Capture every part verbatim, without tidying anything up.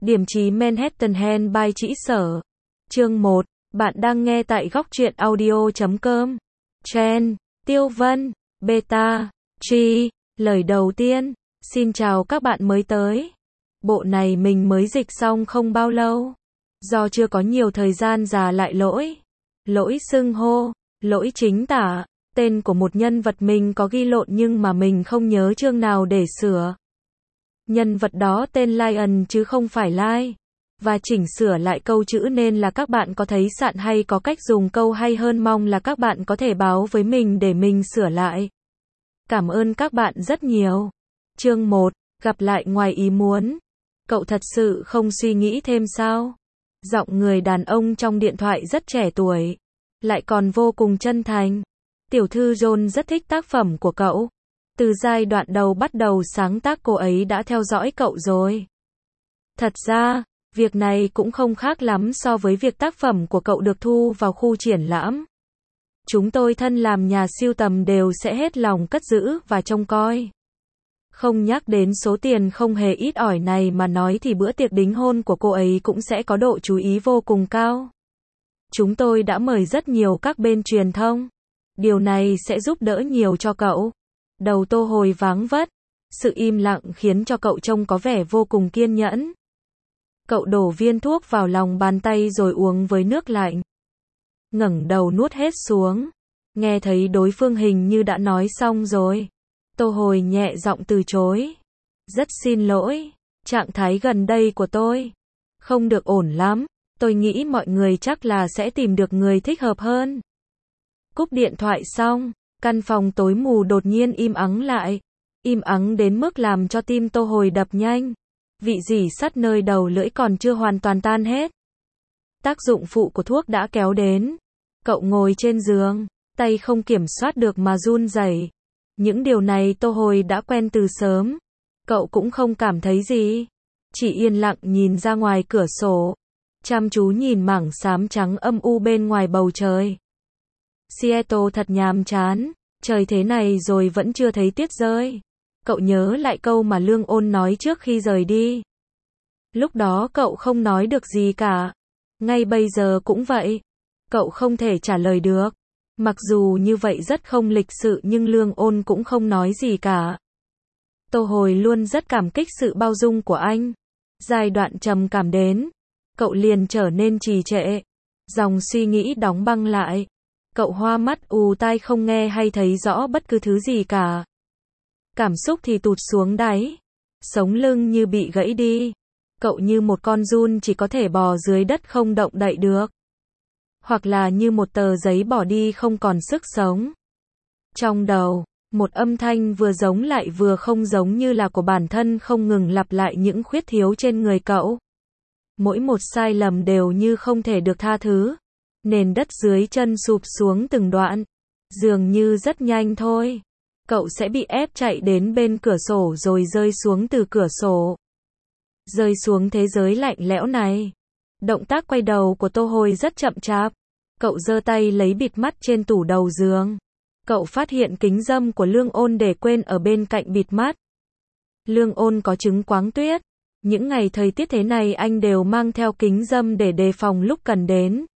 Điểm trí Manhattan Handby Trĩ Sở. Chương một. Bạn đang nghe tại góc truyện audio chấm com. Chen, Tiêu Vân, Beta, Chi. Lời đầu tiên, xin chào các bạn mới tới. Bộ này mình mới dịch xong không bao lâu. Do chưa có nhiều thời gian già lại lỗi. Lỗi xưng hô, lỗi chính tả. Tên của một nhân vật mình có ghi lộn nhưng mà mình không nhớ chương nào để sửa. Nhân vật đó tên Lion chứ không phải Lai. Và chỉnh sửa lại câu chữ nên là các bạn có thấy sạn hay có cách dùng câu hay hơn mong là các bạn có thể báo với mình để mình sửa lại. Cảm ơn các bạn rất nhiều. Chương một. Gặp lại ngoài ý muốn. Cậu thật sự không suy nghĩ thêm sao? Giọng người đàn ông trong điện thoại rất trẻ tuổi. Lại còn vô cùng chân thành. Tiểu thư John rất thích tác phẩm của cậu. Từ giai đoạn đầu bắt đầu sáng tác cô ấy đã theo dõi cậu rồi. Thật ra, việc này cũng không khác lắm so với việc tác phẩm của cậu được thu vào khu triển lãm. Chúng tôi thân làm nhà sưu tầm đều sẽ hết lòng cất giữ và trông coi. Không nhắc đến số tiền không hề ít ỏi này mà nói thì bữa tiệc đính hôn của cô ấy cũng sẽ có độ chú ý vô cùng cao. Chúng tôi đã mời rất nhiều các bên truyền thông. Điều này sẽ giúp đỡ nhiều cho cậu. Đầu Tô Hồi váng vất. Sự im lặng khiến cho cậu trông có vẻ vô cùng kiên nhẫn. Cậu đổ viên thuốc vào lòng bàn tay rồi uống với nước lạnh. Ngẩng đầu nuốt hết xuống. Nghe thấy đối phương hình như đã nói xong rồi. Tô Hồi nhẹ giọng từ chối. Rất xin lỗi. Trạng thái gần đây của tôi không được ổn lắm. Tôi nghĩ mọi người chắc là sẽ tìm được người thích hợp hơn. Cúp điện thoại xong. Căn phòng tối mù đột nhiên im ắng lại. Im ắng đến mức làm cho tim Tô Hồi đập nhanh. Vị rỉ sắt nơi đầu lưỡi còn chưa hoàn toàn tan hết. Tác dụng phụ của thuốc đã kéo đến. Cậu ngồi trên giường, tay không kiểm soát được mà run rẩy. Những điều này Tô Hồi đã quen từ sớm. Cậu cũng không cảm thấy gì. Chỉ yên lặng nhìn ra ngoài cửa sổ. Chăm chú nhìn mảng xám trắng âm u bên ngoài bầu trời. Seattle thật nhàm chán. Trời thế này rồi vẫn chưa thấy tuyết rơi. Cậu nhớ lại câu mà Lương Ôn nói trước khi rời đi. Lúc đó cậu không nói được gì cả. Ngay bây giờ cũng vậy. Cậu không thể trả lời được. Mặc dù như vậy rất không lịch sự nhưng Lương Ôn cũng không nói gì cả. Tô Hồi luôn rất cảm kích sự bao dung của anh. Giai đoạn trầm cảm đến. Cậu liền trở nên trì trệ. Dòng suy nghĩ đóng băng lại. Cậu hoa mắt ù tai không nghe hay thấy rõ bất cứ thứ gì cả. Cảm xúc thì tụt xuống đáy. Sống lưng như bị gãy đi. Cậu như một con giun chỉ có thể bò dưới đất không động đậy được. Hoặc là như một tờ giấy bỏ đi không còn sức sống. Trong đầu, một âm thanh vừa giống lại vừa không giống như là của bản thân không ngừng lặp lại những khuyết thiếu trên người cậu. Mỗi một sai lầm đều như không thể được tha thứ. Nền đất dưới chân sụp xuống từng đoạn. Dường như rất nhanh thôi. Cậu sẽ bị ép chạy đến bên cửa sổ rồi rơi xuống từ cửa sổ. Rơi xuống thế giới lạnh lẽo này. Động tác quay đầu của Tô Hồi rất chậm chạp. Cậu giơ tay lấy bịt mắt trên tủ đầu giường. Cậu phát hiện kính râm của Lương Ôn để quên ở bên cạnh bịt mắt. Lương Ôn có chứng quáng tuyết. Những ngày thời tiết thế này anh đều mang theo kính râm để đề phòng lúc cần đến.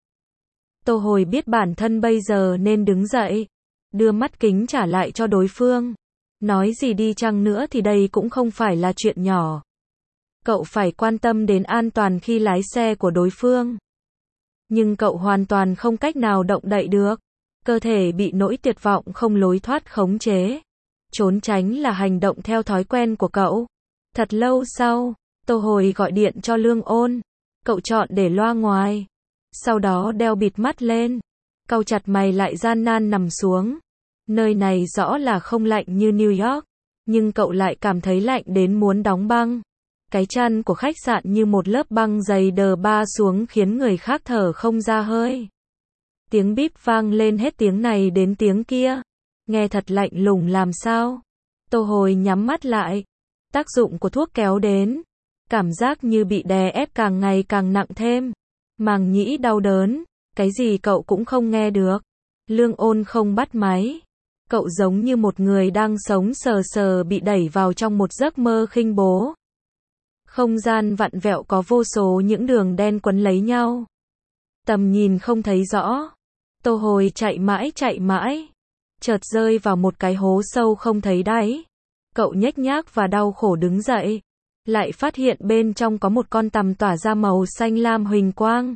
Tô Hồi biết bản thân bây giờ nên đứng dậy. Đưa mắt kính trả lại cho đối phương. Nói gì đi chăng nữa thì đây cũng không phải là chuyện nhỏ. Cậu phải quan tâm đến an toàn khi lái xe của đối phương. Nhưng cậu hoàn toàn không cách nào động đậy được. Cơ thể bị nỗi tuyệt vọng không lối thoát khống chế. Trốn tránh là hành động theo thói quen của cậu. Thật lâu sau, Tô Hồi gọi điện cho Lương Ôn. Cậu chọn để loa ngoài. Sau đó đeo bịt mắt lên. Cau chặt mày lại gian nan nằm xuống. Nơi này rõ là không lạnh như New York. Nhưng cậu lại cảm thấy lạnh đến muốn đóng băng. Cái chăn của khách sạn như một lớp băng dày đờ ba xuống khiến người khác thở không ra hơi. Tiếng bíp vang lên hết tiếng này đến tiếng kia. Nghe thật lạnh lùng làm sao. Tô Hồi nhắm mắt lại. Tác dụng của thuốc kéo đến. Cảm giác như bị đè ép càng ngày càng nặng thêm. Màng nhĩ đau đớn. Cái gì cậu cũng không nghe được. Lương Ôn không bắt máy. Cậu giống như một người đang sống sờ sờ bị đẩy vào trong một giấc mơ khinh bố. Không gian vặn vẹo có vô số những đường đen quấn lấy nhau. Tầm nhìn không thấy rõ. Tô Hồi chạy mãi chạy mãi. Chợt rơi vào một cái hố sâu không thấy đáy. Cậu nhếch nhác và đau khổ đứng dậy. Lại phát hiện bên trong có một con tằm tỏa ra màu xanh lam huỳnh quang.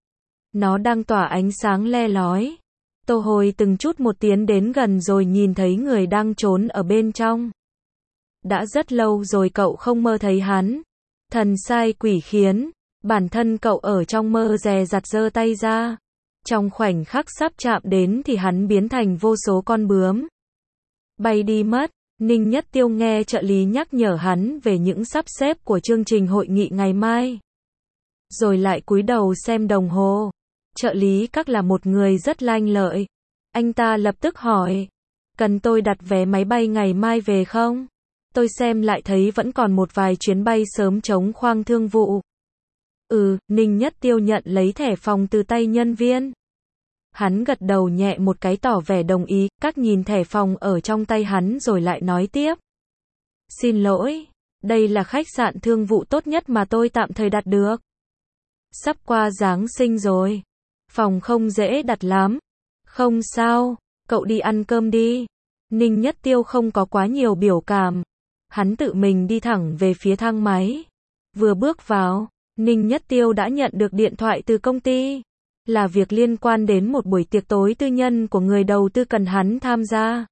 Nó đang tỏa ánh sáng le lói. Tô Hồi từng chút một tiến đến gần rồi nhìn thấy người đang trốn ở bên trong. Đã rất lâu rồi cậu không mơ thấy hắn. Thần sai quỷ khiến, bản thân cậu ở trong mơ dè dặt giơ tay ra. Trong khoảnh khắc sắp chạm đến thì hắn biến thành vô số con bướm. Bay đi mất. Ninh Nhất Tiêu nghe trợ lý nhắc nhở hắn về những sắp xếp của chương trình hội nghị ngày mai. Rồi lại cúi đầu xem đồng hồ. Trợ lý Các là một người rất lanh lợi. Anh ta lập tức hỏi. Cần tôi đặt vé máy bay ngày mai về không? Tôi xem lại thấy vẫn còn một vài chuyến bay sớm trống khoang thương vụ. Ừ, Ninh Nhất Tiêu nhận lấy thẻ phòng từ tay nhân viên. Hắn gật đầu nhẹ một cái tỏ vẻ đồng ý, Các nhìn thẻ phòng ở trong tay hắn rồi lại nói tiếp. Xin lỗi, đây là khách sạn thương vụ tốt nhất mà tôi tạm thời đặt được. Sắp qua Giáng sinh rồi. Phòng không dễ đặt lắm. Không sao, cậu đi ăn cơm đi. Ninh Nhất Tiêu không có quá nhiều biểu cảm. Hắn tự mình đi thẳng về phía thang máy. Vừa bước vào, Ninh Nhất Tiêu đã nhận được điện thoại từ công ty. Là việc liên quan đến một buổi tiệc tối tư nhân của người đầu tư cần hắn tham gia.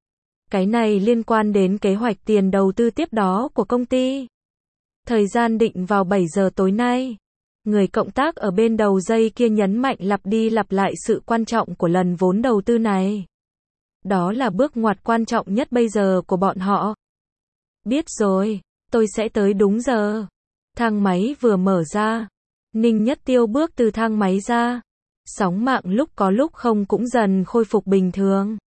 Cái này liên quan đến kế hoạch tiền đầu tư tiếp đó của công ty. Thời gian định vào bảy giờ tối nay. Người cộng tác ở bên đầu dây kia nhấn mạnh lặp đi lặp lại sự quan trọng của lần vốn đầu tư này. Đó là bước ngoặt quan trọng nhất bây giờ của bọn họ. Biết rồi, tôi sẽ tới đúng giờ. Thang máy vừa mở ra. Ninh Nhất Tiêu bước từ thang máy ra. Sóng mạng lúc có lúc không cũng dần khôi phục bình thường.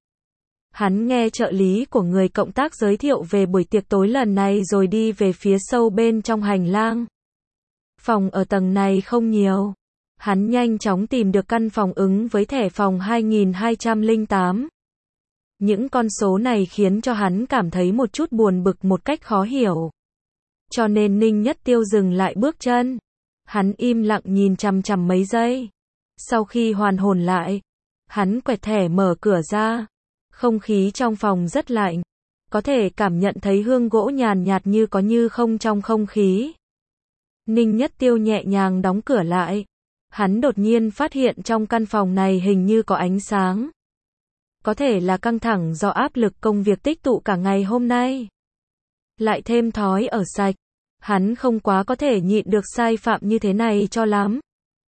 Hắn nghe trợ lý của người cộng tác giới thiệu về buổi tiệc tối lần này rồi đi về phía sâu bên trong hành lang. Phòng ở tầng này không nhiều. Hắn nhanh chóng tìm được căn phòng ứng với thẻ phòng hai nghìn hai trăm lẻ tám. Những con số này khiến cho hắn cảm thấy một chút buồn bực một cách khó hiểu. Cho nên Ninh Nhất Tiêu dừng lại bước chân. Hắn im lặng nhìn chằm chằm mấy giây. Sau khi hoàn hồn lại, hắn quẹt thẻ mở cửa ra. Không khí trong phòng rất lạnh. Có thể cảm nhận thấy hương gỗ nhàn nhạt như có như không trong không khí. Ninh Nhất Tiêu nhẹ nhàng đóng cửa lại. Hắn đột nhiên phát hiện trong căn phòng này hình như có ánh sáng. Có thể là căng thẳng do áp lực công việc tích tụ cả ngày hôm nay. Lại thêm thói ở sạch. Hắn không quá có thể nhịn được sai phạm như thế này cho lắm.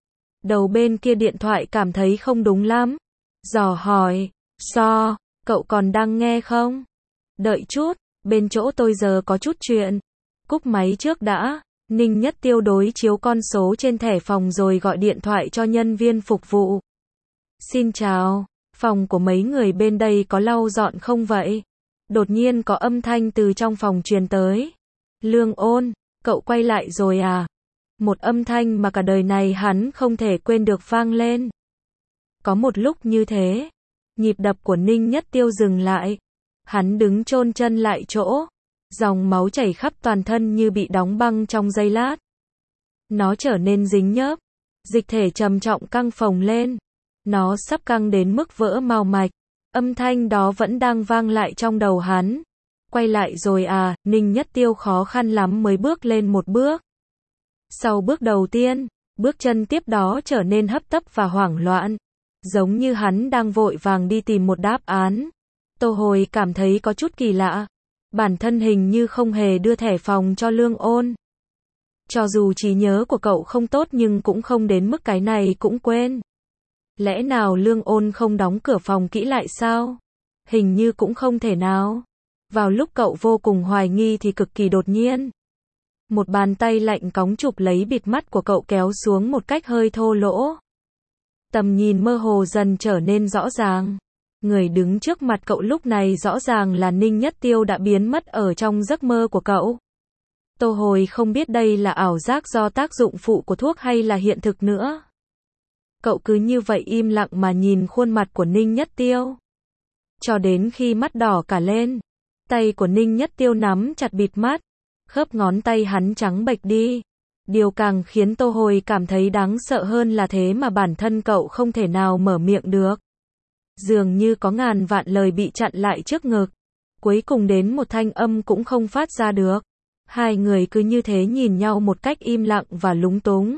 Đầu bên kia điện thoại cảm thấy không đúng lắm. Dò hỏi, So, cậu còn đang nghe không? Đợi chút, bên chỗ tôi giờ có chút chuyện. Cúp máy trước đã. Ninh Nhất Tiêu đối chiếu con số trên thẻ phòng rồi gọi điện thoại cho nhân viên phục vụ. Xin chào, phòng của mấy người bên đây có lau dọn không vậy? Đột nhiên có âm thanh từ trong phòng truyền tới. Lương Ôn, cậu quay lại rồi à? Một âm thanh mà cả đời này hắn không thể quên được vang lên. Có một lúc như thế, nhịp đập của Ninh Nhất Tiêu dừng lại. Hắn đứng chôn chân lại chỗ. Dòng máu chảy khắp toàn thân như bị đóng băng trong giây lát. Nó trở nên dính nhớp. Dịch thể trầm trọng căng phồng lên. Nó sắp căng đến mức vỡ mao mạch. Âm thanh đó vẫn đang vang lại trong đầu hắn. Quay lại rồi à, Ninh Nhất Tiêu khó khăn lắm mới bước lên một bước. Sau bước đầu tiên, bước chân tiếp đó trở nên hấp tấp và hoảng loạn. Giống như hắn đang vội vàng đi tìm một đáp án. Tô Hồi cảm thấy có chút kỳ lạ. Bản thân hình như không hề đưa thẻ phòng cho Lương Ôn. Cho dù trí nhớ của cậu không tốt nhưng cũng không đến mức cái này cũng quên. Lẽ nào Lương Ôn không đóng cửa phòng kỹ lại sao? Hình như cũng không thể nào. Vào lúc cậu vô cùng hoài nghi thì cực kỳ đột nhiên. Một bàn tay lạnh cóng chụp lấy bịt mắt của cậu kéo xuống một cách hơi thô lỗ. Tầm nhìn mơ hồ dần trở nên rõ ràng. Người đứng trước mặt cậu lúc này rõ ràng là Ninh Nhất Tiêu đã biến mất ở trong giấc mơ của cậu. Tô Hồi không biết đây là ảo giác do tác dụng phụ của thuốc hay là hiện thực nữa. Cậu cứ như vậy im lặng mà nhìn khuôn mặt của Ninh Nhất Tiêu. Cho đến khi mắt đỏ cả lên. Tay của Ninh Nhất Tiêu nắm chặt bịt mắt. Khớp ngón tay hắn trắng bệch đi. Điều càng khiến Tô Hồi cảm thấy đáng sợ hơn là thế mà bản thân cậu không thể nào mở miệng được. Dường như có ngàn vạn lời bị chặn lại trước ngực. Cuối cùng đến một thanh âm cũng không phát ra được. Hai người cứ như thế nhìn nhau một cách im lặng và lúng túng.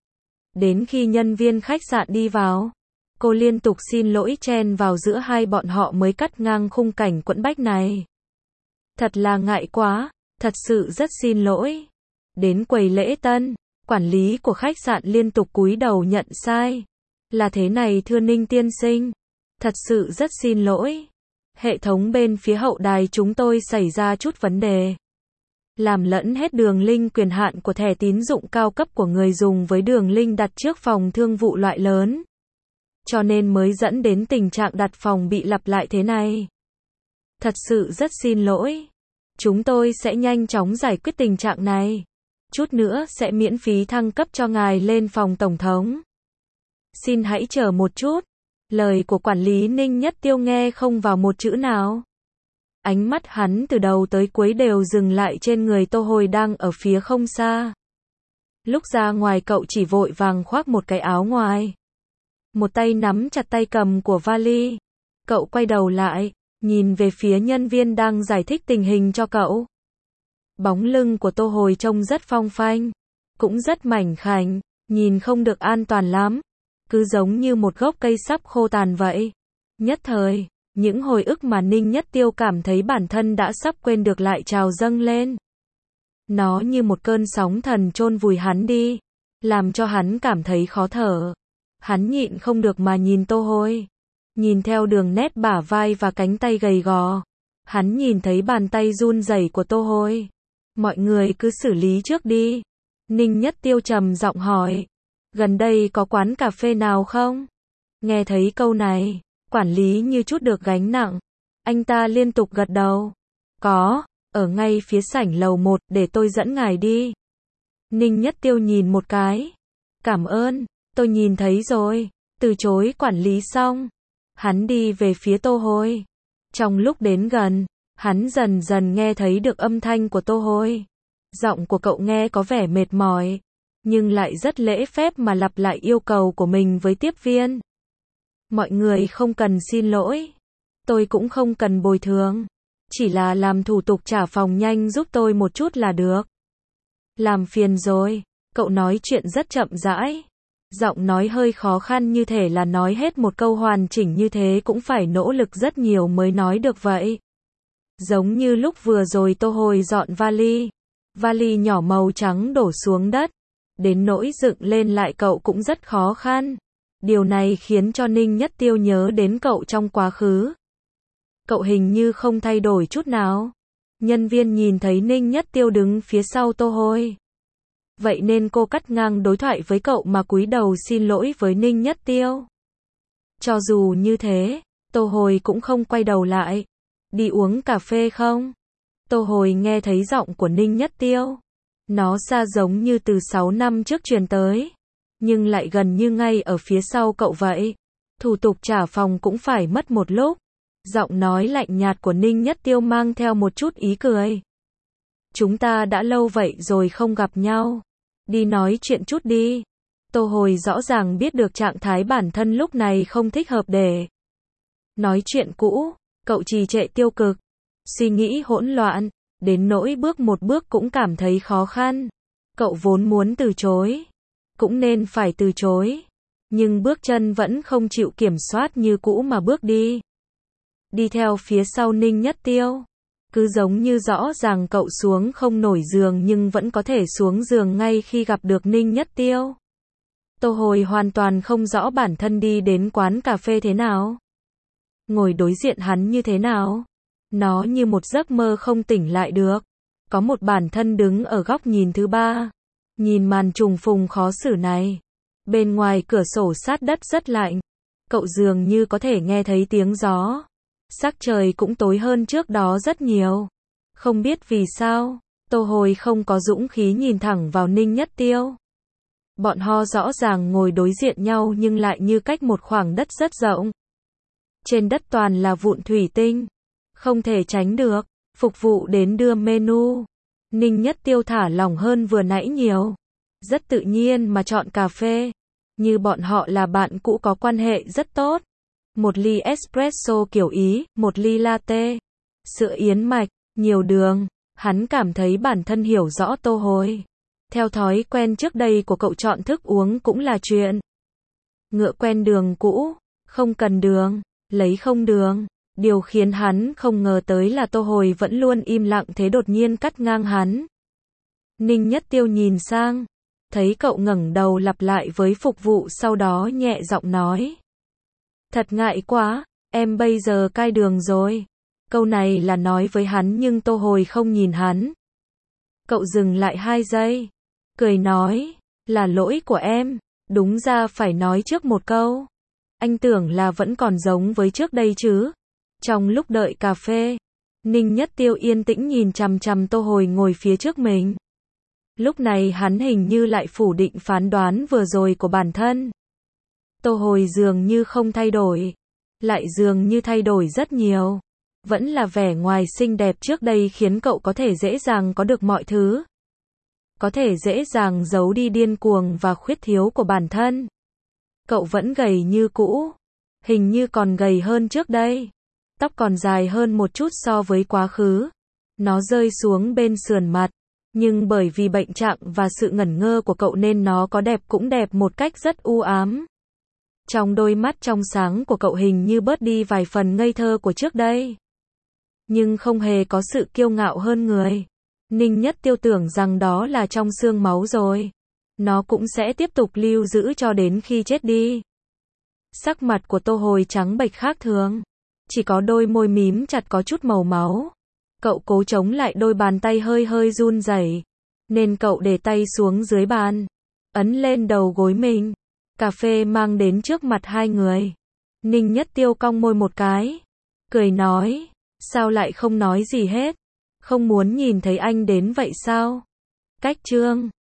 Đến khi nhân viên khách sạn đi vào, cô liên tục xin lỗi chen vào giữa hai bọn họ mới cắt ngang khung cảnh quẫn bách này. Thật là ngại quá, thật sự rất xin lỗi. Đến quầy lễ tân, quản lý của khách sạn liên tục cúi đầu nhận sai. Là thế này thưa Ninh tiên sinh. Thật sự rất xin lỗi. Hệ thống bên phía hậu đài chúng tôi xảy ra chút vấn đề. Làm lẫn hết đường link quyền hạn của thẻ tín dụng cao cấp của người dùng với đường link đặt trước phòng thương vụ loại lớn. Cho nên mới dẫn đến tình trạng đặt phòng bị lặp lại thế này. Thật sự rất xin lỗi. Chúng tôi sẽ nhanh chóng giải quyết tình trạng này. Chút nữa sẽ miễn phí thăng cấp cho ngài lên phòng tổng thống. Xin hãy chờ một chút. Lời của quản lý Ninh Nhất Tiêu nghe không vào một chữ nào. Ánh mắt hắn từ đầu tới cuối đều dừng lại trên người Tô Hồi đang ở phía không xa. Lúc ra ngoài cậu chỉ vội vàng khoác một cái áo ngoài. Một tay nắm chặt tay cầm của vali. Cậu quay đầu lại, nhìn về phía nhân viên đang giải thích tình hình cho cậu. Bóng lưng của Tô Hồi trông rất phong phanh, cũng rất mảnh khảnh, nhìn không được an toàn lắm. Cứ giống như một gốc cây sắp khô tàn vậy. Nhất thời, những hồi ức mà Ninh Nhất Tiêu cảm thấy bản thân đã sắp quên được lại trào dâng lên. Nó như một cơn sóng thần chôn vùi hắn đi, làm cho hắn cảm thấy khó thở. Hắn nhịn không được mà nhìn Tô Hồi. Nhìn theo đường nét bả vai và cánh tay gầy gò. Hắn nhìn thấy bàn tay run rẩy của Tô Hồi. Mọi người cứ xử lý trước đi. Ninh Nhất Tiêu trầm giọng hỏi. Gần đây có quán cà phê nào không? Nghe thấy câu này, quản lý như chút được gánh nặng. Anh ta liên tục gật đầu. Có, ở ngay phía sảnh lầu một, để tôi dẫn ngài đi. Ninh Nhất Tiêu nhìn một cái. Cảm ơn, tôi nhìn thấy rồi. Từ chối quản lý xong, hắn đi về phía Tô Hồi. Trong lúc đến gần, hắn dần dần nghe thấy được âm thanh của Tô Hồi. Giọng của cậu nghe có vẻ mệt mỏi, nhưng lại rất lễ phép mà lặp lại yêu cầu của mình với tiếp viên. Mọi người không cần xin lỗi. Tôi cũng không cần bồi thường. Chỉ là làm thủ tục trả phòng nhanh giúp tôi một chút là được. Làm phiền rồi. Cậu nói chuyện rất chậm rãi. Giọng nói hơi khó khăn như thể là nói hết một câu hoàn chỉnh như thế cũng phải nỗ lực rất nhiều mới nói được vậy. Giống như lúc vừa rồi Tô Hồi dọn vali. Vali nhỏ màu trắng đổ xuống đất. Đến nỗi dựng lên lại cậu cũng rất khó khăn. Điều này khiến cho Ninh Nhất Tiêu nhớ đến cậu trong quá khứ. Cậu hình như không thay đổi chút nào. Nhân viên nhìn thấy Ninh Nhất Tiêu đứng phía sau Tô Hồi. Vậy nên cô cắt ngang đối thoại với cậu mà cúi đầu xin lỗi với Ninh Nhất Tiêu. Cho dù như thế, Tô Hồi cũng không quay đầu lại. Đi uống cà phê không? Tô Hồi nghe thấy giọng của Ninh Nhất Tiêu. Nó xa giống như từ sáu năm trước truyền tới. Nhưng lại gần như ngay ở phía sau cậu vậy. Thủ tục trả phòng cũng phải mất một lúc. Giọng nói lạnh nhạt của Ninh Nhất Tiêu mang theo một chút ý cười. Chúng ta đã lâu vậy rồi không gặp nhau. Đi nói chuyện chút đi. Tô Hồi rõ ràng biết được trạng thái bản thân lúc này không thích hợp để nói chuyện cũ. Cậu trì trệ tiêu cực. Suy nghĩ hỗn loạn. Đến nỗi bước một bước cũng cảm thấy khó khăn. Cậu vốn muốn từ chối. Cũng nên phải từ chối. Nhưng bước chân vẫn không chịu kiểm soát như cũ mà bước đi. Đi theo phía sau Ninh Nhất Tiêu. Cứ giống như rõ ràng cậu xuống không nổi giường nhưng vẫn có thể xuống giường ngay khi gặp được Ninh Nhất Tiêu. Tô Hồi hoàn toàn không rõ bản thân đi đến quán cà phê thế nào. Ngồi đối diện hắn như thế nào. Nó như một giấc mơ không tỉnh lại được. Có một bản thân đứng ở góc nhìn thứ ba. Nhìn màn trùng phùng khó xử này. Bên ngoài cửa sổ sát đất rất lạnh. Cậu dường như có thể nghe thấy tiếng gió. Sắc trời cũng tối hơn trước đó rất nhiều. Không biết vì sao, Tô Hồi không có dũng khí nhìn thẳng vào Ninh Nhất Tiêu. Bọn họ rõ ràng ngồi đối diện nhau nhưng lại như cách một khoảng đất rất rộng. Trên đất toàn là vụn thủy tinh. Không thể tránh được. Phục vụ đến đưa menu. Ninh Nhất Tiêu thả lỏng hơn vừa nãy nhiều. Rất tự nhiên mà chọn cà phê. Như bọn họ là bạn cũ có quan hệ rất tốt. Một ly espresso kiểu Ý, một ly latte. Sữa yến mạch, nhiều đường. Hắn cảm thấy bản thân hiểu rõ Tô Hồi. Theo thói quen trước đây của cậu chọn thức uống cũng là chuyện. Ngựa quen đường cũ, không cần đường, lấy không đường. Điều khiến hắn không ngờ tới là Tô Hồi vẫn luôn im lặng thế đột nhiên cắt ngang hắn. Ninh Nhất Tiêu nhìn sang, thấy cậu ngẩng đầu lặp lại với phục vụ sau đó nhẹ giọng nói. Thật ngại quá, em bây giờ cai đường rồi. Câu này là nói với hắn nhưng Tô Hồi không nhìn hắn. Cậu dừng lại hai giây, cười nói, là lỗi của em, đúng ra phải nói trước một câu. Anh tưởng là vẫn còn giống với trước đây chứ. Trong lúc đợi cà phê, Ninh Nhất Tiêu yên tĩnh nhìn chằm chằm Tô Hồi ngồi phía trước mình. Lúc này hắn hình như lại phủ định phán đoán vừa rồi của bản thân. Tô Hồi dường như không thay đổi, lại dường như thay đổi rất nhiều. Vẫn là vẻ ngoài xinh đẹp trước đây khiến cậu có thể dễ dàng có được mọi thứ. Có thể dễ dàng giấu đi điên cuồng và khuyết thiếu của bản thân. Cậu vẫn gầy như cũ, hình như còn gầy hơn trước đây. Tóc còn dài hơn một chút so với quá khứ. Nó rơi xuống bên sườn mặt, nhưng bởi vì bệnh trạng và sự ngẩn ngơ của cậu nên nó có đẹp cũng đẹp một cách rất u ám. Trong đôi mắt trong sáng của cậu hình như bớt đi vài phần ngây thơ của trước đây. Nhưng không hề có sự kiêu ngạo hơn người. Ninh Nhất Tiêu tưởng rằng đó là trong xương máu rồi. Nó cũng sẽ tiếp tục lưu giữ cho đến khi chết đi. Sắc mặt của Tô Hồi trắng bệch khác thường. Chỉ có đôi môi mím chặt có chút màu máu. Cậu cố chống lại đôi bàn tay hơi hơi run rẩy, nên cậu để tay xuống dưới bàn, ấn lên đầu gối mình. Cà phê mang đến trước mặt hai người. Ninh Nhất Tiêu cong môi một cái, cười nói, sao lại không nói gì hết? Không muốn nhìn thấy anh đến vậy sao? Cách chương